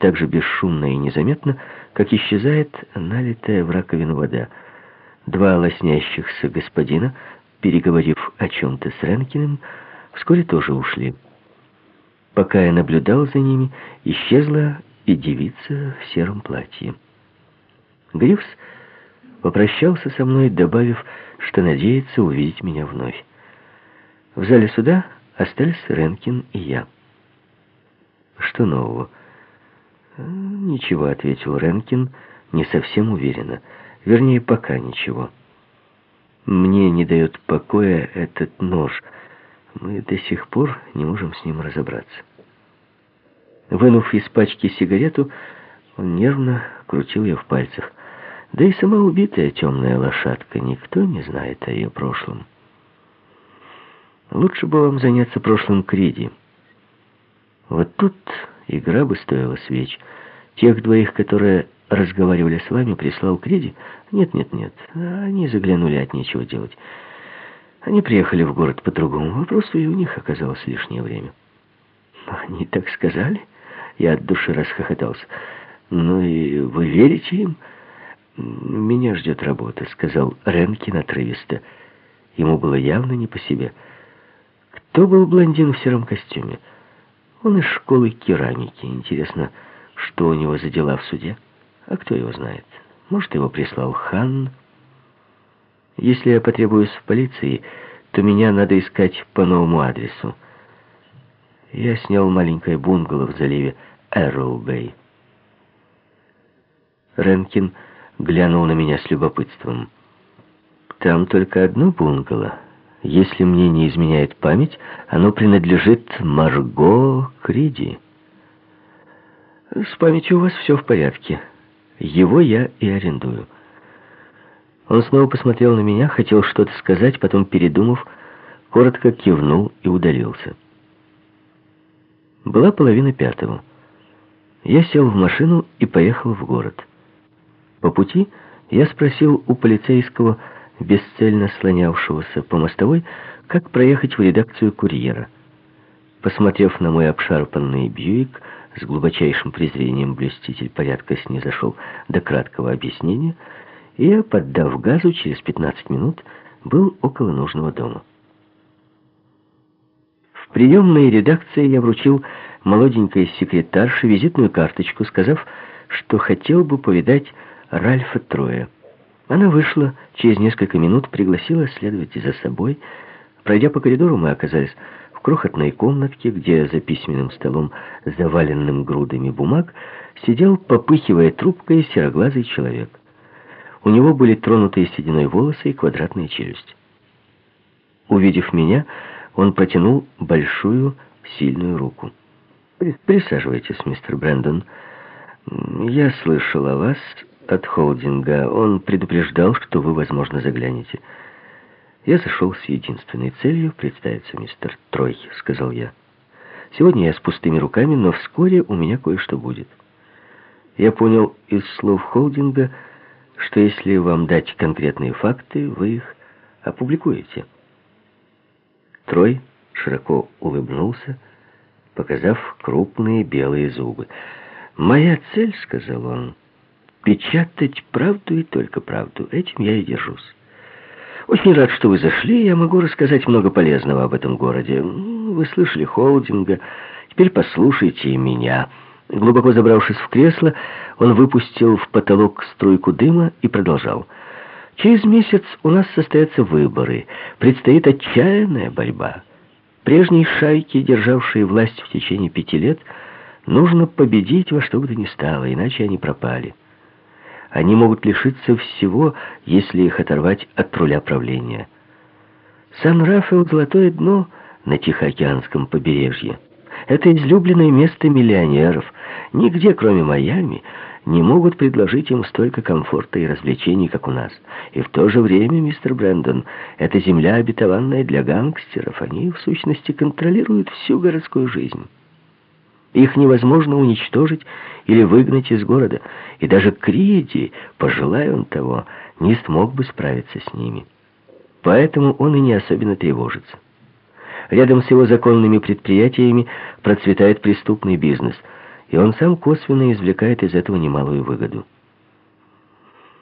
так же бесшумно и незаметно, как исчезает налитая в раковину вода. Два лоснящихся господина, переговорив о чем-то с Ренкиным, вскоре тоже ушли. Пока я наблюдал за ними, исчезла и девица в сером платье. Гривс попрощался со мной, добавив, что надеется увидеть меня вновь. В зале суда остались Ренкин и я. «Что нового?» «Ничего», — ответил Ренкин, не совсем уверенно. Вернее, пока ничего. «Мне не дает покоя этот нож. Мы до сих пор не можем с ним разобраться». Вынув из пачки сигарету, он нервно крутил ее в пальцах. Да и сама убитая темная лошадка, никто не знает о ее прошлом. Лучше бы вам заняться прошлым Криди. Вот тут игра бы стоила свеч. Тех двоих, которые разговаривали с вами, прислал Криди? Нет. Они заглянули от нечего делать. Они приехали в город по другому вопросу, и у них оказалось лишнее время. Они так сказали? Я от души расхохотался. Ну и вы верите им? Меня ждет работа, сказал Ренкин отрывисто. Ему было явно не по себе. Кто был блондин в сером костюме? Он из школы керамики. Интересно, что у него за дела в суде? А кто его знает? Может, его прислал Хан? Если я потребуюсь в полиции, то меня надо искать по новому адресу. Я снял маленькое бунгало в заливе Эрроу-Бэй. Ренкин глянул на меня с любопытством. Там только одно бунгало. Если мне не изменяет память, оно принадлежит Марго Криди. С памятью у вас все в порядке. Его я и арендую. Он снова посмотрел на меня, хотел что-то сказать, потом, передумав, коротко кивнул и удалился. Была 4:30. Я сел в машину и поехал в город. По пути я спросил у полицейского, бесцельно слонявшегося по мостовой, как проехать в редакцию «Курьера». Посмотрев на мой обшарпанный Бьюик, с глубочайшим презрением блюститель порядка снизошел до краткого объяснения, и я, поддав газу, через 15 минут был около нужного дома. В приемной редакции я вручил молоденькой секретарше визитную карточку, сказав, что хотел бы повидать Ральфа Троя. Она вышла, через несколько минут пригласила следовать за собой. Пройдя по коридору, мы оказались в крохотной комнатке, где за письменным столом, заваленным грудами бумаг, сидел, попыхивая трубкой, сероглазый человек. У него были тронутые сединой волосы и квадратная челюсть. Увидев меня, он протянул большую, сильную руку. «Присаживайтесь, мистер Брэндон. Я слышал о вас от холдинга. Он предупреждал, что вы, возможно, заглянете. Я зашел с единственной целью представиться, мистер Трой», — сказал я. «Сегодня я с пустыми руками, но вскоре у меня кое-что будет. Я понял из слов холдинга, что если вам дать конкретные факты, вы их опубликуете». Трой широко улыбнулся, показав крупные белые зубы. «Моя цель, — сказал он, — печатать правду и только правду. Этим я и держусь. Очень рад, что вы зашли. Я могу рассказать много полезного об этом городе. Вы слышали холдинга. Теперь послушайте и меня». Глубоко забравшись в кресло, он выпустил в потолок струйку дыма и продолжал. «Через месяц у нас состоятся выборы. Предстоит отчаянная борьба. Прежней шайке, державшей власть в течение 5 лет, нужно победить во что бы то ни стало, иначе они пропали. Они могут лишиться всего, если их оторвать от руля правления. Сан-Рафаэл — золотое дно на Тихоокеанском побережье. Это излюбленное место миллионеров. Нигде, кроме Майами, не могут предложить им столько комфорта и развлечений, как у нас. И в то же время, мистер Брэндон, это земля, обетованная для гангстеров. Они, в сущности, контролируют всю городскую жизнь. Их невозможно уничтожить или выгнать из города. И даже Криди, пожелая он того, не смог бы справиться с ними. Поэтому он и не особенно тревожится. Рядом с его законными предприятиями процветает преступный бизнес. и он сам косвенно извлекает из этого немалую выгоду.